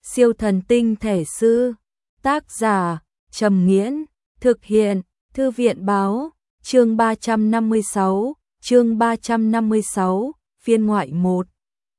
Siêu thần tinh thể sư. Tác giả Trầm Nghiễn. Thực hiện Thư viện Báo. Chương 356, phiên ngoại 1.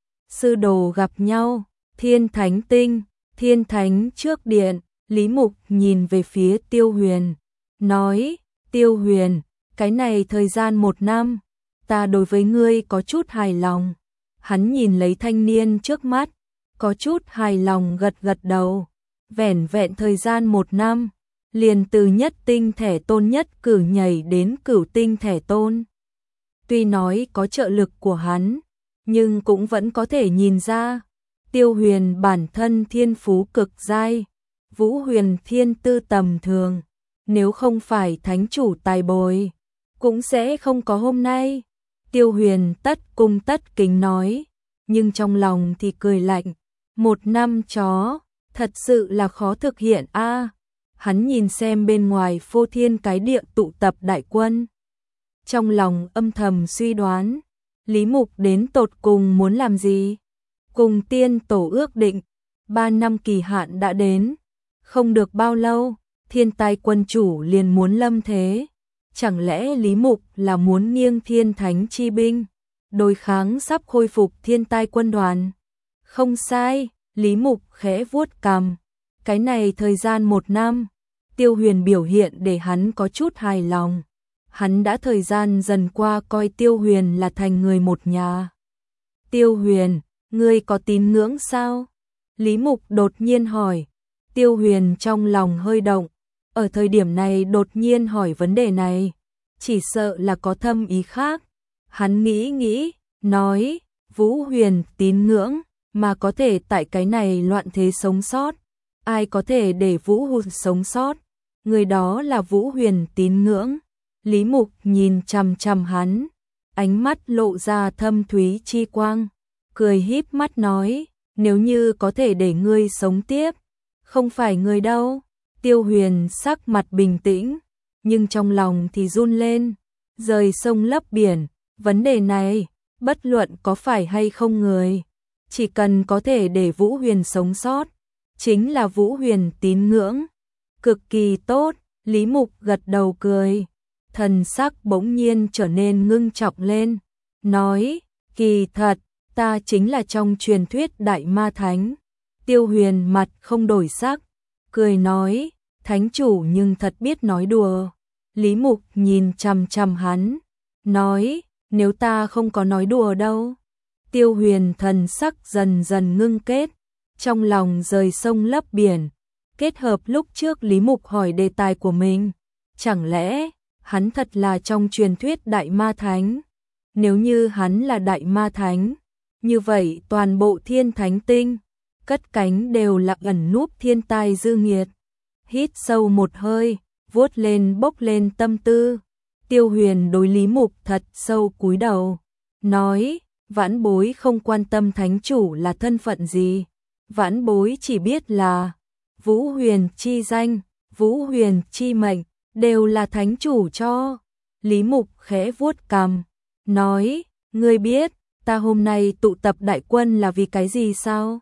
Sư đồ gặp nhau. Thiên Thánh Tinh. Thiên Thánh trước điện. Lý Mục nhìn về phía Tiêu Huyền, nói: Tiêu Huyền, cái này thời gian 1 năm, ta đối với ngươi có chút hài lòng. Hắn nhìn lấy thanh niên trước mắt, có chút hài lòng gật gật đầu. Vẻn vẹn thời gian 1 năm, liền từ nhất tinh thể tôn nhất cử nhảy đến cửu tinh thể tôn. Tuy nói có trợ lực của hắn, nhưng cũng vẫn có thể nhìn ra, Tiêu Huyền bản thân thiên phú cực giai, Vũ Huyền thiên tư tầm thường, nếu không phải thánh chủ tài bồi, cũng sẽ không có hôm nay. Tiêu Huyền tất cung tất kính nói, nhưng trong lòng thì cười lạnh, 1 năm chó, thật sự là khó thực hiện a. Hắn nhìn xem bên ngoài phô thiên cái địa tụ tập đại quân, trong lòng âm thầm suy đoán, Lý Mục đến tột cùng muốn làm gì? Cùng tiên tổ ước định, 3 năm kỳ hạn đã đến, không được bao lâu, thiên tai quân chủ liền muốn lâm thế. Chẳng lẽ Lý Mục là muốn nghiêng thiên thánh chi binh, đối kháng sắp khôi phục thiên tai quân đoàn? Không sai, Lý Mục khẽ vuốt cằm. Cái này thời gian 1 năm, Tiêu Huyền biểu hiện để hắn có chút hài lòng. Hắn đã thời gian dần qua coi Tiêu Huyền là thành người một nhà. Tiêu Huyền, ngươi có tín ngưỡng sao? Lý Mục đột nhiên hỏi. Tiêu Huyền trong lòng hơi động. Ở thời điểm này đột nhiên hỏi vấn đề này, chỉ sợ là có thâm ý khác. Hắn nghĩ, nói, Vũ Huyền tín ngưỡng, mà có thể tại cái này loạn thế sống sót. Ai có thể để Vũ Huyền sống sót? Người đó là Vũ Huyền tín ngưỡng. Lý Mục nhìn chằm chằm hắn, ánh mắt lộ ra thâm thúy chi quang, cười híp mắt nói, nếu như có thể để ngươi sống tiếp, không phải người đâu. Tiêu Huyền sắc mặt bình tĩnh, nhưng trong lòng thì run lên, rời sông lấp biển, vấn đề này, bất luận có phải hay không người, chỉ cần có thể để Vũ Huyền sống sót, chính là Vũ Huyền tín ngưỡng. Cực kỳ tốt, Lý Mục gật đầu cười, thần sắc bỗng nhiên trở nên ngưng trọng lên, nói, kỳ thật, ta chính là trong truyền thuyết Đại Ma Thánh. Tiêu Huyền mặt không đổi sắc, cười nói, thánh chủ nhưng thật biết nói đùa. Lý Mục nhìn chằm chằm hắn, nói, nếu ta không có nói đùa đâu. Tiêu Huyền thần sắc dần dần ngưng kết, trong lòng rời sông lấp biển, kết hợp lúc trước Lý Mục hỏi đề tài của mình, chẳng lẽ hắn thật là trong truyền thuyết Đại Ma Thánh? Nếu như hắn là Đại Ma Thánh, như vậy toàn bộ Thiên Thánh Tinh, cất cánh đều là ẩn núp thiên tai dư nghiệt. Hít sâu một hơi, vuốt lên bốc lên tâm tư, Tiêu Huyền đối Lý Mục thật sâu cúi đầu, nói, vãn bối không quan tâm thánh chủ là thân phận gì, vãn bối chỉ biết là Vũ Huyền chi danh, Vũ Huyền chi mệnh, đều là thánh chủ cho. Lý Mục khẽ vuốt cằm, nói, ngươi biết, ta hôm nay tụ tập đại quân là vì cái gì sao?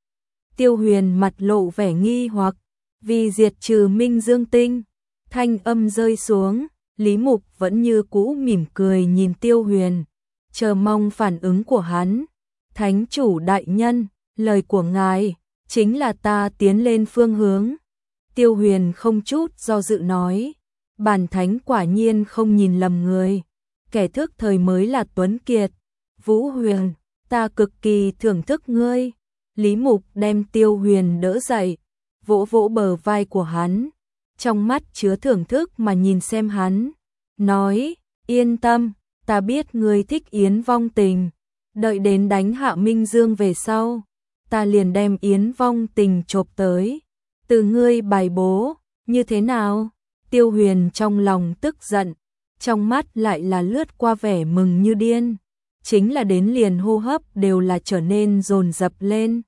Tiêu Huyền mặt lộ vẻ nghi hoặc, vì diệt trừ Minh Dương Tinh. Thanh âm rơi xuống, Lý Mục vẫn như cũ mỉm cười nhìn Tiêu Huyền, chờ mong phản ứng của hắn. Thánh chủ đại nhân, lời của ngài chính là ta tiến lên phương hướng. Tiêu Huyền không chút do dự nói, bản thánh quả nhiên không nhìn lầm người, kẻ thức thời mới là tuấn kiệt. Vũ Huyền, ta cực kỳ thưởng thức ngươi. Lý Mục đem Tiêu Huyền đỡ dậy, vỗ vỗ bờ vai của hắn, trong mắt chứa thưởng thức mà nhìn xem hắn, nói, yên tâm, ta biết ngươi thích Yến Vong Tình, đợi đến đánh hạ Minh Dương về sau, ta liền đem Yến Vong Tình chộp tới, từ ngươi bài bố, như thế nào? Tiêu Huyền trong lòng tức giận, trong mắt lại là lướt qua vẻ mừng như điên, chính là đến liền hô hấp đều là trở nên dồn dập lên.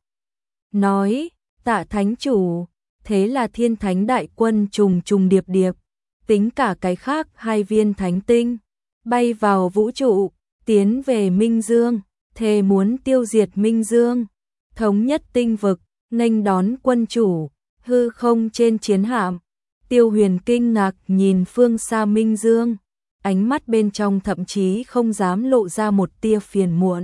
Nói, tạ thánh chủ, thế là thiên thánh đại quân trùng trùng điệp điệp, tính cả cái khác 2 viên thánh tinh, bay vào vũ trụ, tiến về Minh Dương, thề muốn tiêu diệt Minh Dương, thống nhất tinh vực, nghênh đón quân chủ, hư không trên chiến hạm. Tiêu Huyền kinh ngạc nhìn phương xa Minh Dương, ánh mắt bên trong thậm chí không dám lộ ra một tia phiền muộn.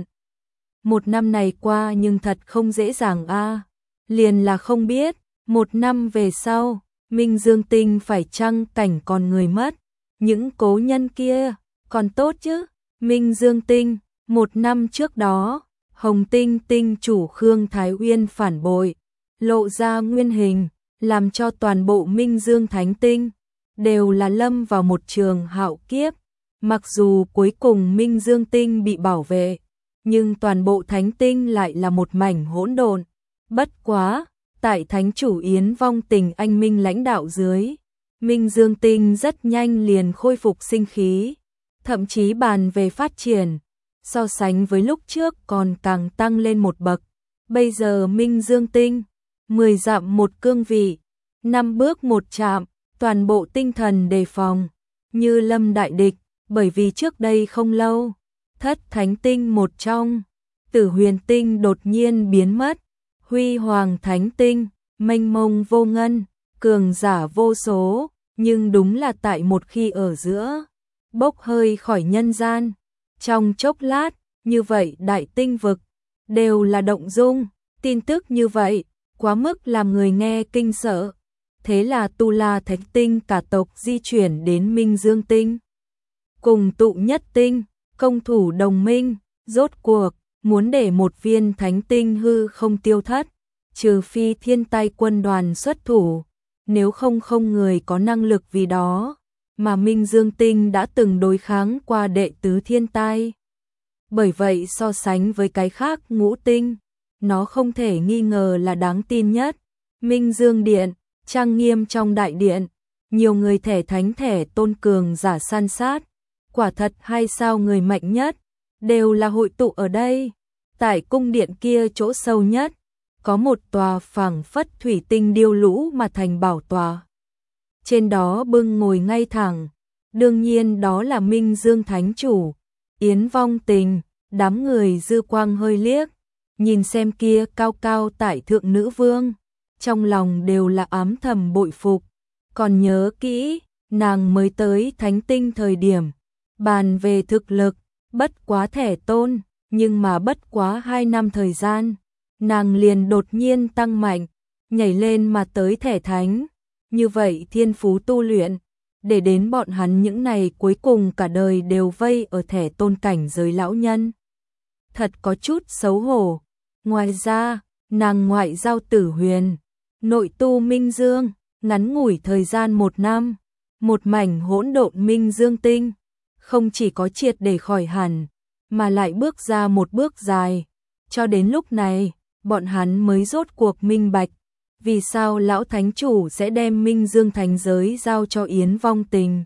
Một năm này qua nhưng thật không dễ dàng a. Liền là không biết, một năm về sau, Minh Dương Tinh phải chăng cảnh còn người mất, những cố nhân kia, còn tốt chứ. Minh Dương Tinh, một năm trước đó, Hồng Tinh Tinh chủ Khương Thái Uyên phản bội, lộ ra nguyên hình, làm cho toàn bộ Minh Dương Thánh Tinh đều là lâm vào một trường hạo kiếp. Mặc dù cuối cùng Minh Dương Tinh bị bảo vệ, nhưng toàn bộ Thánh Tinh lại là một mảnh hỗn độn. Bất quá, tại Thánh chủ Yến Vong Tình anh minh lãnh đạo dưới, Minh Dương Tinh rất nhanh liền khôi phục sinh khí, thậm chí bàn về phát triển, so sánh với lúc trước còn càng tăng lên một bậc. Bây giờ Minh Dương Tinh, 10 dặm một cương vị, 5 bước một chạm, toàn bộ tinh thần đề phòng, như lâm đại địch, bởi vì trước đây không lâu, Thất Thánh Tinh một trong, Tử Huyền Tinh đột nhiên biến mất, Huy Hoàng Thánh Tinh, mênh mông vô ngân, cường giả vô số, nhưng đúng là tại một khi ở giữa, bốc hơi khỏi nhân gian. Trong chốc lát, như vậy đại tinh vực, đều là động dung, tin tức như vậy, quá mức làm người nghe kinh sợ. Thế là Tu La Thánh Tinh cả tộc di chuyển đến Minh Dương Tinh. Cùng tụ nhất tinh, công thủ đồng minh, rốt cuộc, muốn để một viên thánh tinh hư không tiêu thất, trừ phi thiên tai quân đoàn xuất thủ, nếu không không người có năng lực vì đó, mà Minh Dương Tinh đã từng đối kháng qua đệ tứ thiên tai. Bởi vậy so sánh với cái khác ngũ tinh, nó không thể nghi ngờ là đáng tin nhất. Minh Dương Điện, trang nghiêm trong đại điện, nhiều người thể thánh thể tôn cường giả san sát, quả thật hay sao người mạnh nhất, đều là hội tụ ở đây. Tại cung điện kia chỗ sâu nhất, có một tòa phảng phất thủy tinh điêu lũ mà thành bảo tòa. Trên đó bưng ngồi ngay thẳng, đương nhiên đó là Minh Dương Thánh Chủ, Yến Vong Tình. Đám người dư quang hơi liếc, nhìn xem kia cao cao tại thượng nữ vương, trong lòng đều là ám thầm bội phục. Còn nhớ kỹ, nàng mới tới Thánh Tinh thời điểm, bàn về thực lực, bất quá thể tôn, nhưng mà bất quá 2 năm thời gian, nàng liền đột nhiên tăng mạnh, nhảy lên mà tới thể thánh. Như vậy thiên phú tu luyện, để đến bọn hắn những này cuối cùng cả đời đều vây ở thể tôn cảnh giới lão nhân. Thật có chút xấu hổ. Ngoài ra, nàng ngoại giao Tử Huyền, nội tu Minh Dương, ngắn ngủi thời gian 1 năm, một mảnh hỗn độn Minh Dương Tinh, không chỉ có triệt để khỏi hẳn, mà lại bước ra một bước dài. Cho đến lúc này, bọn hắn mới rốt cuộc minh bạch, vì sao lão thánh chủ sẽ đem Minh Dương Thánh giới giao cho Yến Vong Tình.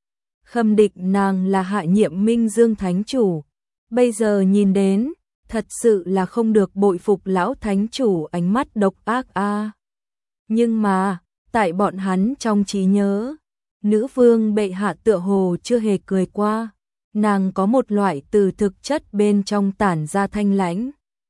Khâm định nàng là hạ nhiệm Minh Dương Thánh chủ. Bây giờ nhìn đến, thật sự là không được bội phục lão thánh chủ ánh mắt độc ác a. Nhưng mà, tại bọn hắn trong trí nhớ, nữ vương bệ hạ tựa hồ chưa hề cười qua, nàng có một loại từ thực chất bên trong tản ra thanh lãnh,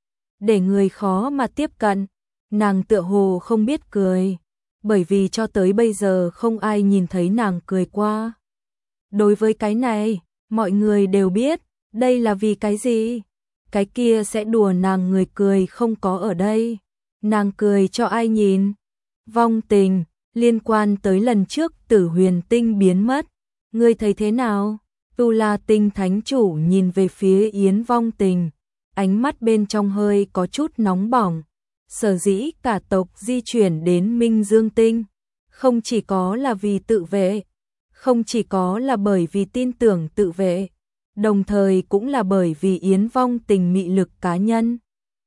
để người khó mà tiếp cận. Nàng tựa hồ không biết cười, bởi vì cho tới bây giờ không ai nhìn thấy nàng cười qua. Đối với cái này, mọi người đều biết, đây là vì cái gì? Cái kia sẽ đùa nàng người cười không có ở đây. Nàng cười cho ai nhìn? Vong Tình, liên quan tới lần trước Tử Huyền Tinh biến mất, ngươi thấy thế nào? Tu La Tinh Thánh Chủ nhìn về phía Yến Vong Tình, ánh mắt bên trong hơi có chút nóng bỏng. Sở dĩ cả tộc di chuyển đến Minh Dương Tinh, không chỉ có là vì tự vệ, không chỉ có là bởi vì tin tưởng tự vệ, đồng thời cũng là bởi vì Yến Vong Tình mị lực cá nhân.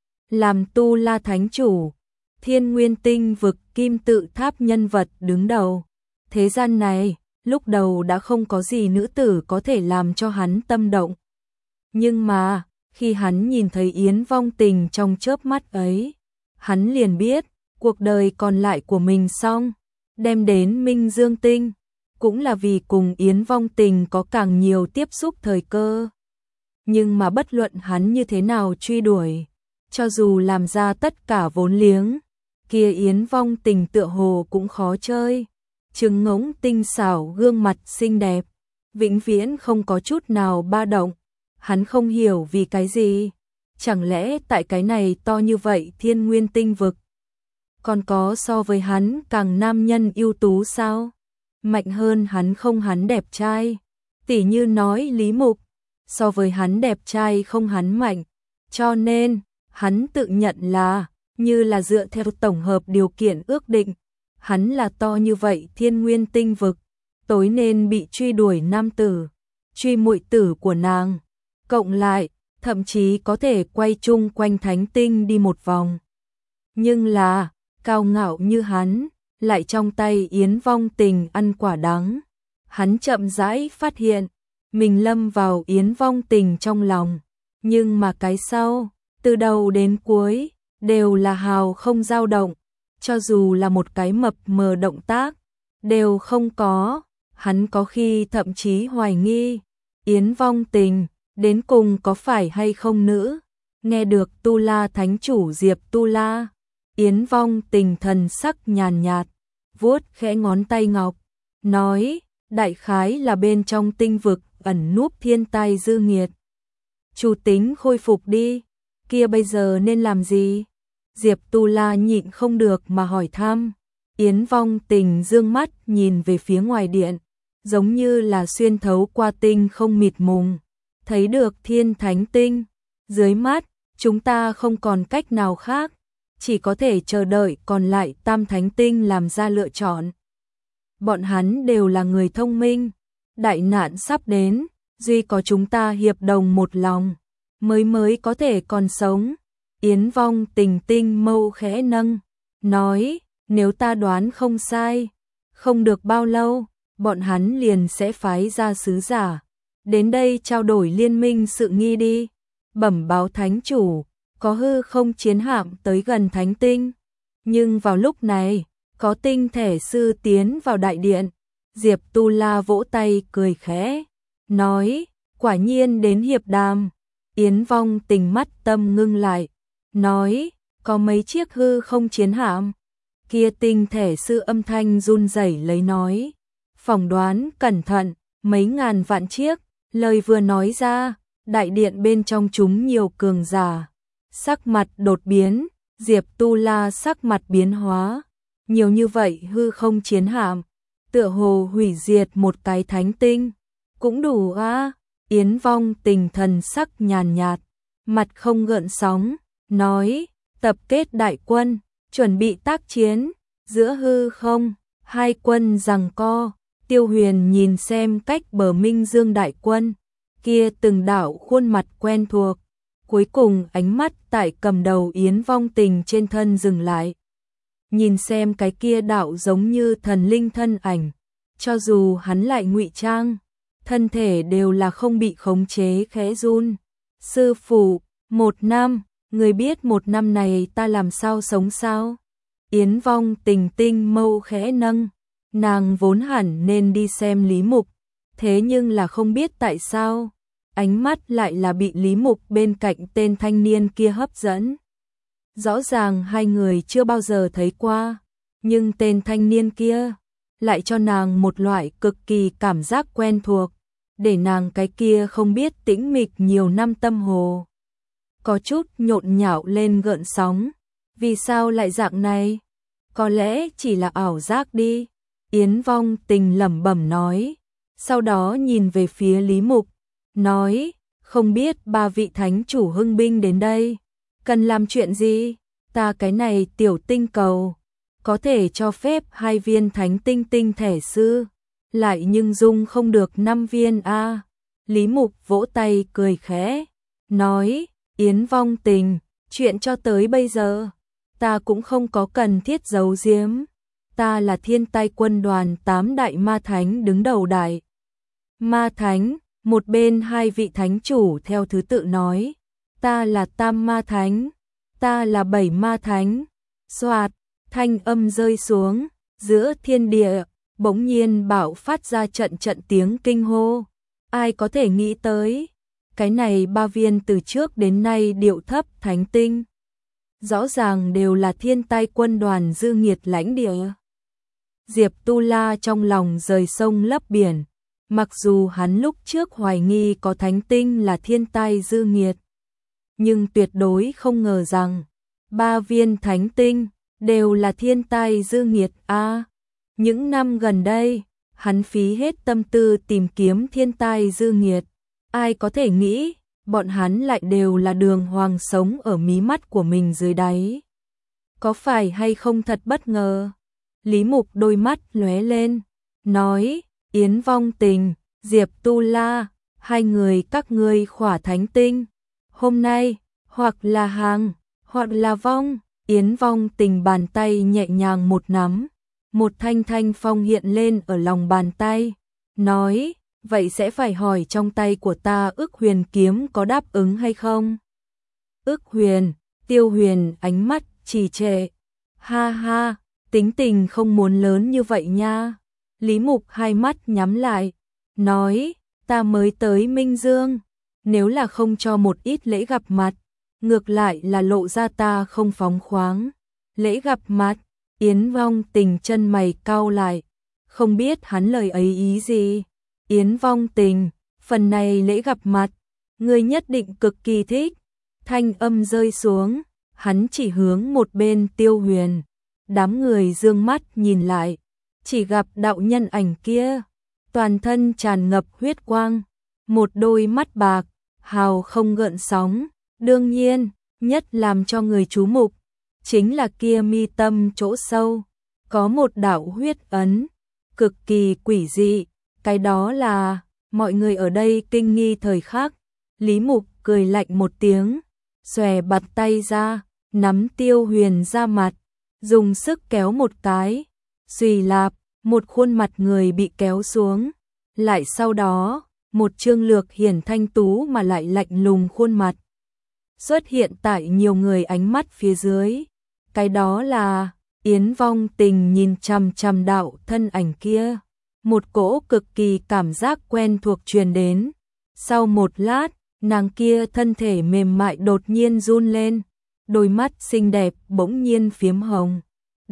Làm Tu La Thánh Chủ, Thiên Nguyên Tinh vực kim tự tháp nhân vật đứng đầu. Thế gian này, lúc đầu đã không có gì nữ tử có thể làm cho hắn tâm động. Nhưng mà, khi hắn nhìn thấy Yến Vong Tình trong chớp mắt ấy, hắn liền biết, cuộc đời còn lại của mình xong, đem đến Minh Dương Tinh, cũng là vì cùng Yến Vong Tình có càng nhiều tiếp xúc thời cơ. Nhưng mà bất luận hắn như thế nào truy đuổi, cho dù làm ra tất cả vốn liếng, kia Yến Vong Tình tựa hồ cũng khó chơi. Trừng ngỗng tinh xảo gương mặt xinh đẹp, vĩnh viễn không có chút nào ba động. Hắn không hiểu vì cái gì. Chẳng lẽ tại cái này to như vậy Thiên Nguyên Tinh vực còn có so với hắn càng nam nhân ưu tú sao? Mạnh hơn hắn không, hắn đẹp trai. Tỉ như nói Lý Mục, so với hắn đẹp trai không hắn mạnh. Cho nên, hắn tự nhận là, như là dựa theo tổng hợp điều kiện ước định, hắn là to như vậy Thiên Nguyên Tinh vực, tối nên bị truy đuổi nam tử, truy muội tử của nàng. Cộng lại, thậm chí có thể quay chung quanh thánh tinh đi một vòng. Nhưng là, cao ngạo như hắn, lại trong tay Yến Vong Tình ăn quả đắng. Hắn chậm rãi phát hiện, mình lâm vào Yến Vong Tình trong lòng. Nhưng mà cái sau, từ đầu đến cuối, đều là hào không dao động. Cho dù là một cái mập mờ động tác, đều không có. Hắn có khi thậm chí hoài nghi, Yến Vong Tình, đến cùng có phải hay không nữ. Nghe được Tu La Thánh Chủ Diệp Tu La, Yến Vong Tình thần sắc nhàn nhạt, vuốt khẽ ngón tay ngọc, nói, đại khái là bên trong tinh vực ẩn núp thiên tai dư nghiệt. Chủ tính khôi phục đi, kia bây giờ nên làm gì? Diệp Tu La nhịn không được mà hỏi thăm. Yến Vong Tình dương mắt nhìn về phía ngoài điện, giống như là xuyên thấu qua tinh không mịt mùng, thấy được thiên thánh tinh. Dưới mắt, chúng ta không còn cách nào khác, chỉ có thể chờ đợi còn lại tam thánh tinh làm ra lựa chọn. Bọn hắn đều là người thông minh, đại nạn sắp đến, duy có chúng ta hiệp đồng một lòng, mới có thể còn sống. Yến Vong Tình tinh mâu khẽ nâng, nói, nếu ta đoán không sai, không được bao lâu, bọn hắn liền sẽ phái ra sứ giả đến đây trao đổi liên minh sự nghi đi. Bẩm báo thánh chủ, có hư không chiến hạm tới gần thánh tinh. Nhưng vào lúc này, có tinh thể sư tiến vào đại điện. Diệp Tu La vỗ tay cười khẽ, nói, quả nhiên đến hiệp đàm. Yến Vong Tình mắt tâm ngưng lại, nói, có mấy chiếc hư không chiến hạm. Kia tinh thể sư âm thanh run rẩy lấy nói, phỏng đoán cẩn thận, mấy ngàn vạn chiếc. Lời vừa nói ra, đại điện bên trong chúng nhiều cường giả. Sắc mặt đột biến, Diệp Tu La sắc mặt biến hóa. Nhiều như vậy hư không chiến hạm, tựa hồ hủy diệt một cái thánh tinh. Cũng đủ a. Yến Vong Tình thần sắc nhàn nhạt, mặt không gợn sóng, nói, tập kết đại quân, chuẩn bị tác chiến. Giữa hư không, hai quân giằng co. Tiêu Huyền nhìn xem cách bờ Minh Dương đại quân, kia từng đạo khuôn mặt quen thuộc, cuối cùng ánh mắt tại cầm đầu Yến Vong Tình trên thân dừng lại. Nhìn xem cái kia đạo giống như thần linh thân ảnh, cho dù hắn lại ngụy trang, thân thể đều là không bị khống chế khẽ run. Sư phụ, 1 năm, người biết 1 năm này ta làm sao sống sao? Yến Vong Tình tinh mâu khẽ nâng. Nàng vốn hẳn nên đi xem Lý Mục, thế nhưng là không biết tại sao, ánh mắt lại là bị Lý Mục bên cạnh tên thanh niên kia hấp dẫn. Rõ ràng hai người chưa bao giờ thấy qua, nhưng tên thanh niên kia lại cho nàng một loại cực kỳ cảm giác quen thuộc, để nàng cái kia không biết tĩnh mịch nhiều năm tâm hồ có chút nhộn nhạo lên gợn sóng. Vì sao lại dạng này? Có lẽ chỉ là ảo giác đi. Yến Vong Tình lẩm bẩm nói, sau đó nhìn về phía Lý Mục, nói, không biết 3 vị thánh chủ hưng binh đến đây, cần làm chuyện gì? Ta cái này tiểu tinh cầu, có thể cho phép 2 viên thánh tinh tinh thể sư, lại nhưng dung không được 5 viên a. Lý Mục vỗ tay cười khẽ, nói, Yến Vong Tình, chuyện cho tới bây giờ, ta cũng không có cần thiết giấu giếm. Ta là Thiên Tai quân đoàn 8 đại ma thánh đứng đầu đại ma thánh. Một bên 2 vị thánh chủ theo thứ tự nói, ta là Tam ma thánh, ta là 7 ma thánh. Xoạt, thanh âm rơi xuống, giữa thiên địa bỗng nhiên bạo phát ra trận trận tiếng kinh hô. Ai có thể nghĩ tới, cái này 3 viên từ trước đến nay điệu thấp thánh tinh rõ ràng đều là thiên tai quân đoàn dư nghiệt lãnh địa. Diệp Tu La trong lòng rời sông lấp biển, mặc dù hắn lúc trước hoài nghi có thánh tinh là thiên tai dư nghiệt, nhưng tuyệt đối không ngờ rằng 3 viên thánh tinh đều là thiên tai dư nghiệt a. Những năm gần đây, hắn phí hết tâm tư tìm kiếm thiên tai dư nghiệt, ai có thể nghĩ, bọn hắn lại đều là đường hoàng sống ở mí mắt của mình dưới đáy. Có phải hay không thật bất ngờ? Lý Mục đôi mắt lóe lên, nói, Yến Vong Tình, Diệp Tu La, hai người các ngươi khỏa thánh tinh. Hôm nay, hoặc là hàng, hoặc là vong. Yến Vong Tình bàn tay nhẹ nhàng một nắm, một thanh thanh phong hiện lên ở lòng bàn tay, nói, vậy sẽ phải hỏi trong tay của ta Ức Huyền kiếm có đáp ứng hay không? Ức Huyền, Tiêu Huyền ánh mắt trì trệ, ha ha, tính tình không muốn lớn như vậy nha. Lý Mục hai mắt nhắm lại, nói, ta mới tới Minh Dương, nếu là không cho một ít lễ gặp mặt, ngược lại là lộ ra ta không phóng khoáng. Lễ gặp mặt, Yến Vong Tình chân mày cau lại, không biết hắn lời ấy ý gì. Yến Vong Tình, phần này lễ gặp mặt, ngươi nhất định cực kỳ thích. Thanh âm rơi xuống, hắn chỉ hướng một bên Tiêu Huyền. Đám người dương mắt nhìn lại, chỉ gặp đạo nhân ảnh kia, toàn thân tràn ngập huyết quang, một đôi mắt bạc, hào không gợn sóng. Đương nhiên, nhất làm cho người chú mục, chính là kia mi tâm chỗ sâu, có một đạo huyết ấn, cực kỳ quỷ dị, cái đó là, mọi người ở đây kinh nghi thời khắc. Lý Mục cười lạnh một tiếng, xòe bạt tay ra, nắm Tiêu Huyền ra mặt, dùng sức kéo một cái, xùy lạp, một khuôn mặt người bị kéo xuống, lại sau đó, một trương lược hiển thanh tú mà lại lạnh lùng khuôn mặt xuất hiện tại nhiều người ánh mắt phía dưới. Cái đó là, Yến Vong Tình nhìn chằm chằm đạo thân ảnh kia, một cỗ cực kỳ cảm giác quen thuộc truyền đến. Sau một lát, nàng kia thân thể mềm mại đột nhiên run lên, đôi mắt xinh đẹp bỗng nhiên phiếm hồng.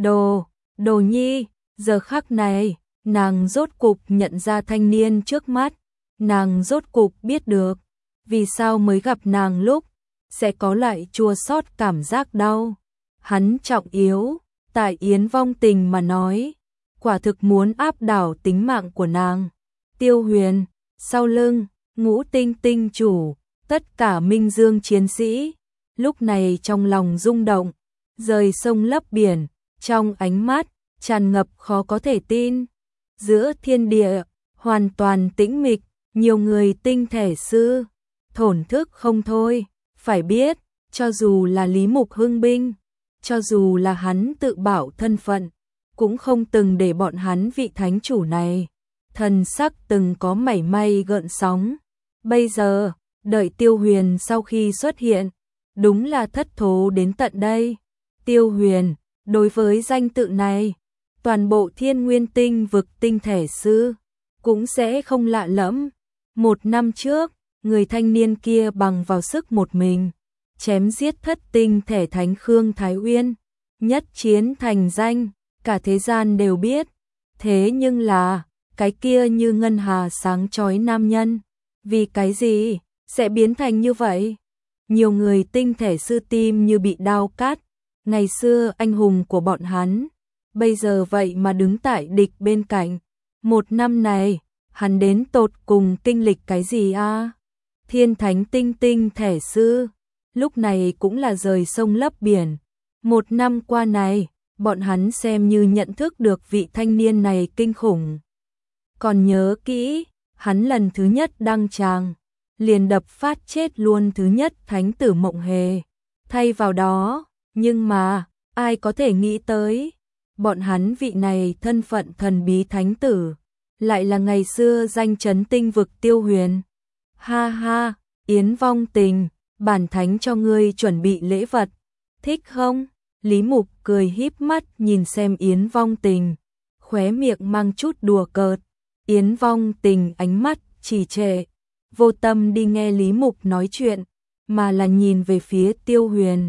Đồ Nhi, giờ khắc này, nàng rốt cục nhận ra thanh niên trước mắt, nàng rốt cục biết được, vì sao mới gặp nàng lúc, sẽ có lại chua xót cảm giác đau. Hắn trọng yếu, tại Yến Vong Tình mà nói, quả thực muốn áp đảo tính mạng của nàng. Tiêu Huyền, sau lưng, Ngũ Tinh Tinh chủ, tất cả Minh Dương chiến sĩ, lúc này trong lòng rung động, rời sông lấp biển, trong ánh mắt, tràn ngập khó có thể tin. Giữa thiên địa, hoàn toàn tĩnh mịch, nhiều người tinh thể sư, thổn thức không thôi. Phải biết, cho dù là Lý Mục hưng binh, cho dù là hắn tự bảo thân phận, cũng không từng để bọn hắn vị thánh chủ này thần sắc từng có mảy may gợn sóng. Bây giờ, đợi Tiêu Huyền sau khi xuất hiện, đúng là thất thố đến tận đây. Tiêu Huyền, đối với danh tự này, toàn bộ Thiên Nguyên Tinh vực tinh thể sư cũng sẽ không lạ lẫm. 1 năm trước, người thanh niên kia bằng vào sức một mình, chém giết thất tinh thể thánh Khương Thái Uyên, nhất chiến thành danh, cả thế gian đều biết. Thế nhưng là, cái kia như ngân hà sáng chói nam nhân, vì cái gì sẽ biến thành như vậy? Nhiều người tinh thể sư tim như bị đao cắt, ngày xưa anh hùng của bọn hắn, bây giờ vậy mà đứng tại địch bên cạnh. 1 năm này, hắn đến tột cùng kinh lịch cái gì a? Thiên thánh tinh thể sư, lúc này cũng là rời sông lấp biển. 1 năm qua này, bọn hắn xem như nhận thức được vị thanh niên này kinh khủng. Còn nhớ kỹ, hắn lần thứ nhất đăng tràng, liền đập phát chết luôn thứ nhất thánh tử Mộng Hề. Thay vào đó, nhưng mà, ai có thể nghĩ tới, bọn hắn vị này thân phận thần bí thánh tử, lại là ngày xưa danh chấn tinh vực Tiêu Huyền. Ha ha, Yến Vong Tình, bản thánh cho ngươi chuẩn bị lễ vật, thích không? Lý Mục cười híp mắt nhìn xem Yến Vong Tình, khóe miệng mang chút đùa cợt. Yến Vong Tình ánh mắt trì trệ, vô tâm đi nghe Lý Mục nói chuyện, mà là nhìn về phía Tiêu Huyền.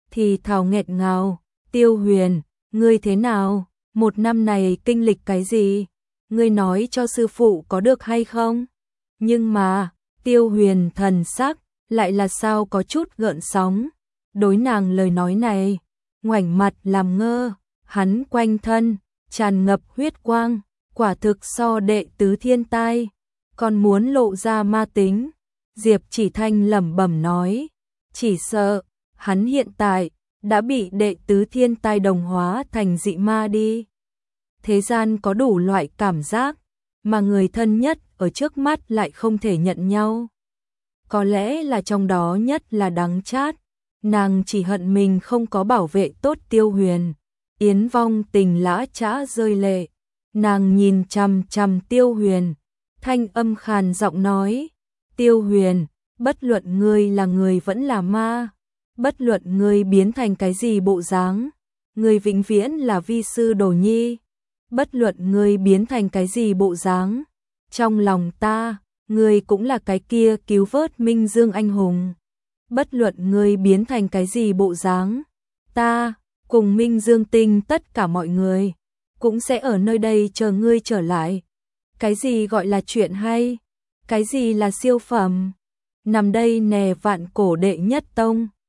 thì thào nghẹt ngào, Tiêu Huyền, ngươi thế nào? Một năm này kinh lịch cái gì? Ngươi nói cho sư phụ có được hay không? Nhưng mà, Tiêu Huyền thần sắc, lại là sao có chút gợn sóng. Đối nàng lời nói này, ngoảnh mặt làm ngơ, hắn quanh thân, tràn ngập huyết quang, quả thực so đệ tứ thiên tai, còn muốn lộ ra ma tính. Diệp Chỉ Thanh lẩm bẩm nói, chỉ sợ, hắn hiện tại, đã bị đệ tứ thiên tai đồng hóa thành dị ma đi. Thế gian có đủ loại cảm giác, mà người thân nhất ở trước mắt lại không thể nhận nhau. Có lẽ là trong đó nhất là đắng chát, nàng chỉ hận mình không có bảo vệ tốt Tiêu Huyền. Yến Vong Tình lã chã rơi lệ, nàng nhìn chằm chằm Tiêu Huyền, thanh âm khàn giọng nói, Tiêu Huyền, bất luận ngươi là người vẫn là ma, bất luận ngươi biến thành cái gì bộ dáng, ngươi vĩnh viễn là vi sư Đồ Nhi, bất luận ngươi biến thành cái gì bộ dáng, trong lòng ta, ngươi cũng là cái kia cứu vớt Minh Dương anh hùng. Bất luận ngươi biến thành cái gì bộ dáng, ta, cùng Minh Dương Tinh tất cả mọi người, cũng sẽ ở nơi đây chờ ngươi trở lại. Cái gì gọi là chuyện hay? Cái gì là siêu phẩm? Nằm đây nè vạn cổ đệ nhất tông.